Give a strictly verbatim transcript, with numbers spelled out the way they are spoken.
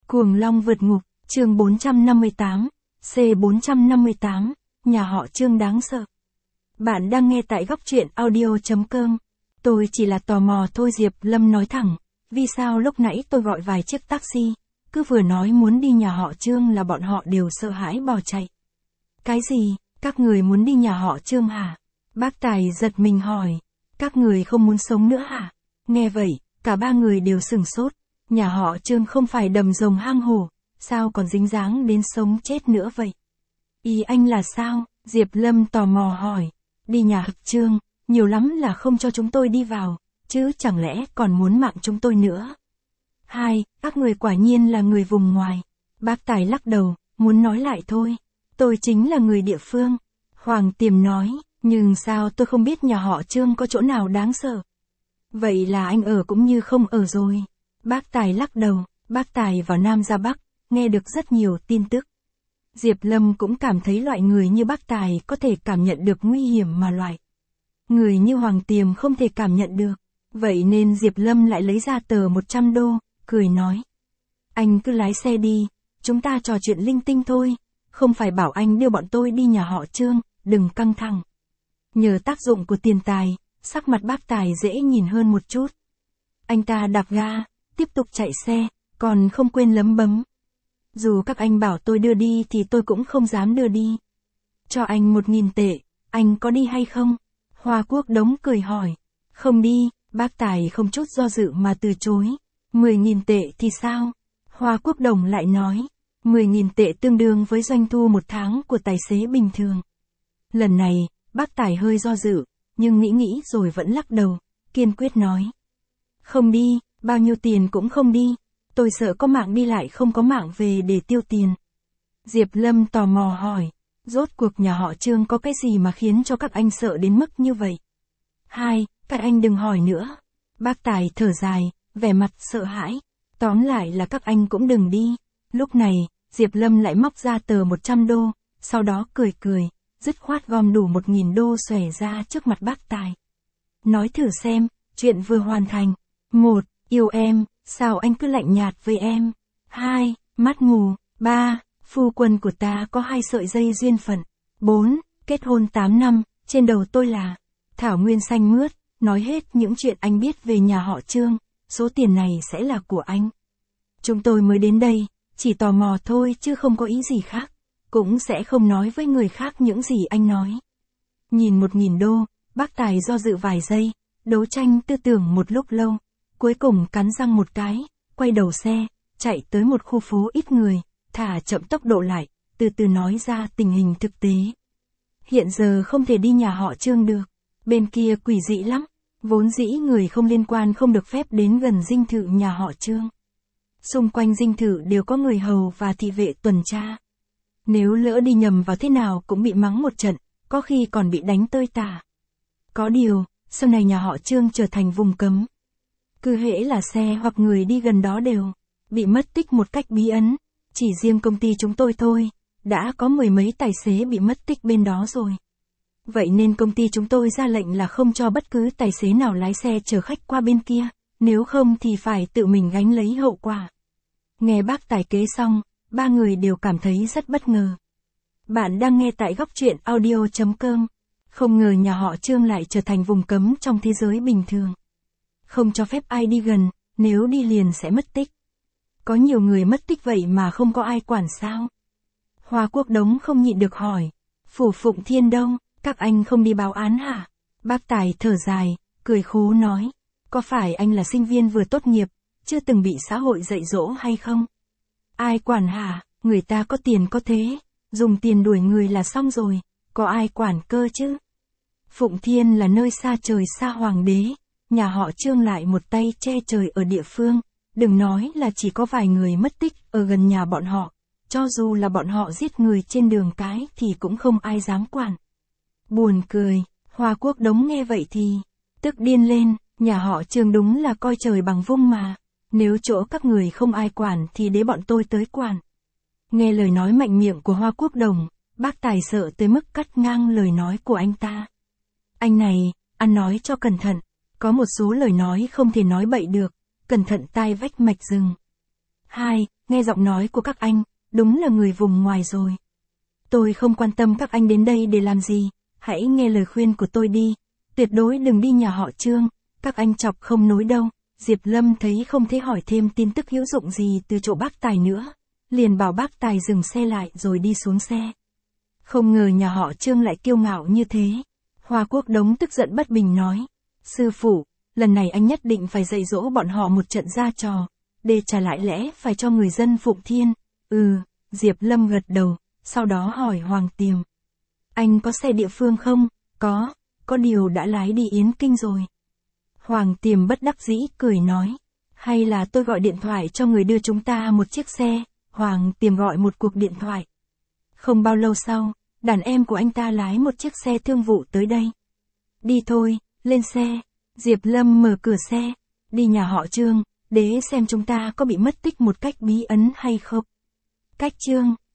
Cuồng Long vượt ngục, chương bốn trăm năm mươi tám, C bốn trăm năm mươi tám, nhà họ Trương đáng sợ. Bạn đang nghe tại góc truyện audio.com. Tôi chỉ là tò mò thôi, Diệp Lâm nói thẳng. Vì sao lúc nãy tôi gọi vài chiếc taxi, cứ vừa nói muốn đi nhà họ Trương là bọn họ đều sợ hãi bỏ chạy. Cái gì, các người muốn đi nhà họ Trương hả? Bác Tài giật mình hỏi. Các người không muốn sống nữa hả? Nghe vậy, cả ba người đều sửng sốt. Nhà họ Trương không phải đầm rồng hang hổ, sao còn dính dáng đến sống chết nữa vậy? Ý anh là sao? Diệp Lâm tò mò hỏi. Đi nhà họ Trương, nhiều lắm là không cho chúng tôi đi vào, chứ chẳng lẽ còn muốn mạng chúng tôi nữa? Hai, các người quả nhiên là người vùng ngoài. Bác Tài lắc đầu, muốn nói lại thôi. Tôi chính là người địa phương. Hoàng Tiềm nói, nhưng sao tôi không biết nhà họ Trương có chỗ nào đáng sợ? Vậy là anh ở cũng như không ở rồi. Bác Tài lắc đầu, bác Tài vào Nam ra Bắc, nghe được rất nhiều tin tức. Diệp Lâm cũng cảm thấy loại người như bác Tài có thể cảm nhận được nguy hiểm mà loại người như Hoàng Tiềm không thể cảm nhận được. Vậy nên Diệp Lâm lại lấy ra tờ một trăm đô, cười nói. Anh cứ lái xe đi, chúng ta trò chuyện linh tinh thôi, không phải bảo anh đưa bọn tôi đi nhà họ Trương, đừng căng thẳng. Nhờ tác dụng của tiền tài, sắc mặt bác Tài dễ nhìn hơn một chút. Anh ta đạp ga, tiếp tục chạy xe, còn không quên lấm bấm. Dù các anh bảo tôi đưa đi thì tôi cũng không dám đưa đi. Cho anh một nghìn tệ, anh có đi hay không? Hoa Quốc Đống cười hỏi. Không đi, bác Tài không chút do dự mà từ chối. Mười nghìn tệ thì sao? Hoa Quốc Đồng lại nói. Mười nghìn tệ tương đương với doanh thu một tháng của tài xế bình thường. Lần này, bác Tài hơi do dự, nhưng nghĩ nghĩ rồi vẫn lắc đầu, kiên quyết nói. Không đi, bao nhiêu tiền cũng không đi. Tôi sợ có mạng đi lại không có mạng về để tiêu tiền. Diệp Lâm tò mò hỏi. Rốt cuộc nhà họ Trương có cái gì mà khiến cho các anh sợ đến mức như vậy? Hai, các anh đừng hỏi nữa. Bác Tài thở dài, vẻ mặt sợ hãi. Tóm lại là các anh cũng đừng đi. Lúc này, Diệp Lâm lại móc ra tờ một trăm đô, sau đó cười cười, dứt khoát gom đủ một nghìn đô xòe ra trước mặt bác Tài. Nói thử xem, chuyện vừa hoàn thành. Một, yêu em, sao anh cứ lạnh nhạt với em? Hai, mắt mù. Ba, phu quân của ta có hai sợi dây duyên phận. Bốn, kết hôn tám năm, trên đầu tôi là thảo nguyên xanh mướt. Nói hết những chuyện anh biết về nhà họ Trương, số tiền này sẽ là của anh. Chúng tôi mới đến đây, chỉ tò mò thôi chứ không có ý gì khác, cũng sẽ không nói với người khác những gì anh nói. Nhìn một nghìn đô, bác Tài do dự vài giây, đấu tranh tư tưởng một lúc lâu, cuối cùng cắn răng một cái, quay đầu xe, chạy tới một khu phố ít người, thả chậm tốc độ lại, từ từ nói ra tình hình thực tế. Hiện giờ không thể đi nhà họ Trương được, bên kia quỷ dị lắm, vốn dĩ người không liên quan không được phép đến gần dinh thự nhà họ Trương. Xung quanh dinh thự đều có người hầu và thị vệ tuần tra. Nếu lỡ đi nhầm vào thế nào cũng bị mắng một trận, có khi còn bị đánh tơi tả. Có điều, sau này nhà họ Trương trở thành vùng cấm. Cứ hễ là xe hoặc người đi gần đó đều bị mất tích một cách bí ẩn. Chỉ riêng công ty chúng tôi thôi, đã có mười mấy tài xế bị mất tích bên đó rồi. Vậy nên công ty chúng tôi ra lệnh là không cho bất cứ tài xế nào lái xe chở khách qua bên kia, nếu không thì phải tự mình gánh lấy hậu quả. Nghe bác Tài kế xong, ba người đều cảm thấy rất bất ngờ. Bạn đang nghe tại góc truyện audio.com. Không ngờ nhà họ Trương lại trở thành vùng cấm trong thế giới bình thường. Không cho phép ai đi gần, nếu đi liền sẽ mất tích. Có nhiều người mất tích vậy mà không có ai quản sao? Hoa Quốc Đống không nhịn được hỏi. Phủ Phụng Thiên đâu, các anh không đi báo án hả? Bác Tài thở dài, cười khố nói. Có phải anh là sinh viên vừa tốt nghiệp, chưa từng bị xã hội dạy dỗ hay không? Ai quản hả, người ta có tiền có thế, dùng tiền đuổi người là xong rồi, có ai quản cơ chứ? Phụng Thiên là nơi xa trời xa hoàng đế, nhà họ Trương lại một tay che trời ở địa phương, đừng nói là chỉ có vài người mất tích ở gần nhà bọn họ, cho dù là bọn họ giết người trên đường cái thì cũng không ai dám quản. Buồn cười, Hoa Quốc Đống nghe vậy thì tức điên lên, nhà họ Trương đúng là coi trời bằng vung mà, nếu chỗ các người không ai quản thì để bọn tôi tới quản. Nghe lời nói mạnh miệng của Hoa Quốc Đồng, bác Tài sợ tới mức cắt ngang lời nói của anh ta. Anh này, ăn nói cho cẩn thận, có một số lời nói không thể nói bậy được, cẩn thận tai vách mạch rừng. Hai, nghe giọng nói của các anh, đúng là người vùng ngoài rồi. Tôi không quan tâm các anh đến đây để làm gì, hãy nghe lời khuyên của tôi đi. Tuyệt đối đừng đi nhà họ Trương, các anh chọc không nối đâu. Diệp Lâm thấy không thể hỏi thêm tin tức hữu dụng gì từ chỗ bác Tài nữa, liền bảo bác Tài dừng xe lại rồi đi xuống xe. Không ngờ nhà họ Trương lại kiêu ngạo như thế. Hoa Quốc Đống tức giận bất bình nói, sư phụ, lần này anh nhất định phải dạy dỗ bọn họ một trận ra trò, để trả lại lẽ phải cho người dân Phụng Thiên. Ừ, Diệp Lâm gật đầu, sau đó hỏi Hoàng Tiềm. Anh có xe địa phương không? Có, có điều đã lái đi Yến Kinh rồi. Hoàng Tiềm bất đắc dĩ cười nói, hay là tôi gọi điện thoại cho người đưa chúng ta một chiếc xe. Hoàng Tiềm gọi một cuộc điện thoại. Không bao lâu sau, đàn em của anh ta lái một chiếc xe thương vụ tới đây. Đi thôi, lên xe. Diệp Lâm mở cửa xe, đi nhà họ Trương, để xem chúng ta có bị mất tích một cách bí ẩn hay không. Cách Trương.